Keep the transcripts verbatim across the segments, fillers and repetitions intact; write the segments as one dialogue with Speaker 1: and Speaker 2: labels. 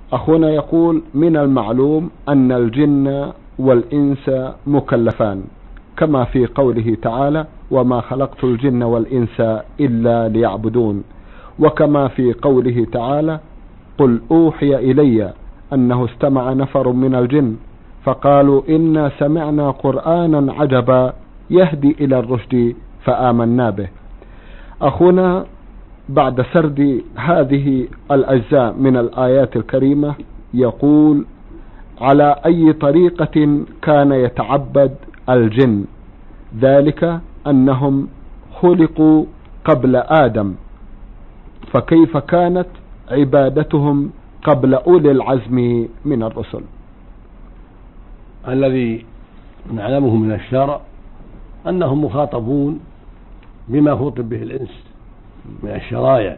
Speaker 1: أخونا يقول: من المعلوم أن الجن والإنس مكلفان، كما في قوله تعالى: وما خلقت الجن والإنس إلا ليعبدون، وكما في قوله تعالى: قل أوحي إلي أنه استمع نفر من الجن فقالوا إنا سمعنا قرآنا عجبا يهدي إلى الرشد فآمنا به. أخونا بعد سرد هذه الأجزاء من الآيات الكريمة يقول: على أي طريقة كان يتعبد الجن؟ ذلك أنهم خلقوا قبل آدم، فكيف كانت عبادتهم قبل أولي العزم من الرسل؟
Speaker 2: الذي نعلمه من الشرع أنهم مخاطبون بما خطب به الإنس من الشرائع،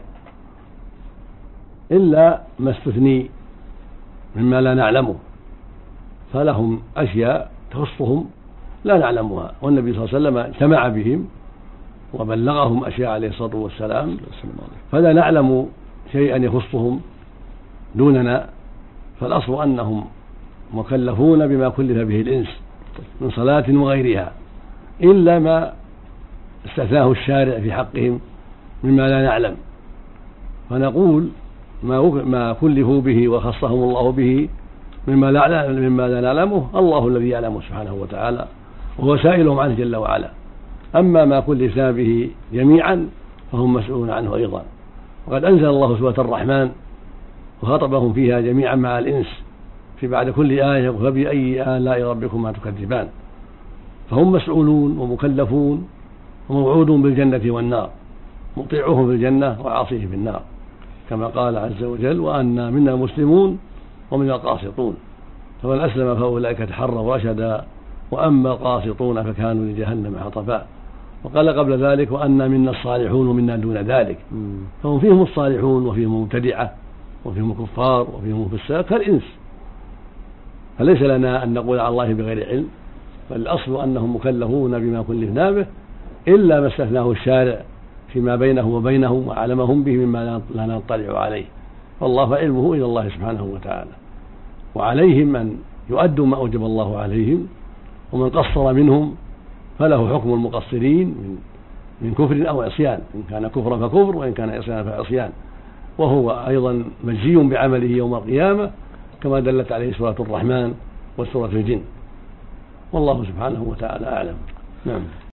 Speaker 2: إلا ما استثني مما لا نعلمه، فلهم أشياء تخصهم لا نعلمها، والنبي صلى الله عليه وسلم اجتمع بهم وبلغهم أشياء عليه الصلاة والسلام، فلا نعلم شيئا يخصهم دوننا. فالأصل أنهم مكلفون بما كلف به الإنس من صلاة وغيرها، إلا ما استثناه الشارع في حقهم مما لا نعلم، فنقول ما كلفوا به وخصهم الله به مما لا مما لا نعلمه الله الذي يعلمه سبحانه وتعالى، وهو سائلهم عنه جل وعلا. أما ما كلفنا به جميعا فهم مسؤولون عنه أيضا. وقد أنزل الله سورة الرحمن وخاطبهم فيها جميعا مع الإنس في بعد كل آية: فبأي آلاء ربكما تكذبان. فهم مسؤولون ومكلفون وموعودون بالجنة والنار، مطيعوهم في الجنة وعاصيه في النار، كما قال عز وجل: وأنا منا المسلمون ومنا القاسطون، فمن أسلم فأولئك تحروا رشدا وأما القاسطون فكانوا لجهنم حطبا. وقال قبل ذلك: وأنا منا الصالحون ومنا دون ذلك. فهم فيهم الصالحون وفيهم المبتدعة وفيهم الكفار وفيهم فساق كالإنس، فليس لنا أن نقول على الله بغير علم، بل الأصل أنهم مكلفون بما كلفنا به، إلا ما استثناه الشارع فيما بينه وبينهم وعلمهم به مما لا نطلع عليه، والله علمه إلى الله سبحانه وتعالى. وعليهم أن يؤدوا ما أوجب الله عليهم، ومن قصر منهم فله حكم المقصرين من من كفر أو عصيان، إن كان كفرا فكفر وإن كان عصيانا فعصيان، وهو أيضا مجزي بعمله يوم القيامة كما دلت عليه سورة الرحمن وسورة الجن، والله سبحانه وتعالى أعلم. نعم.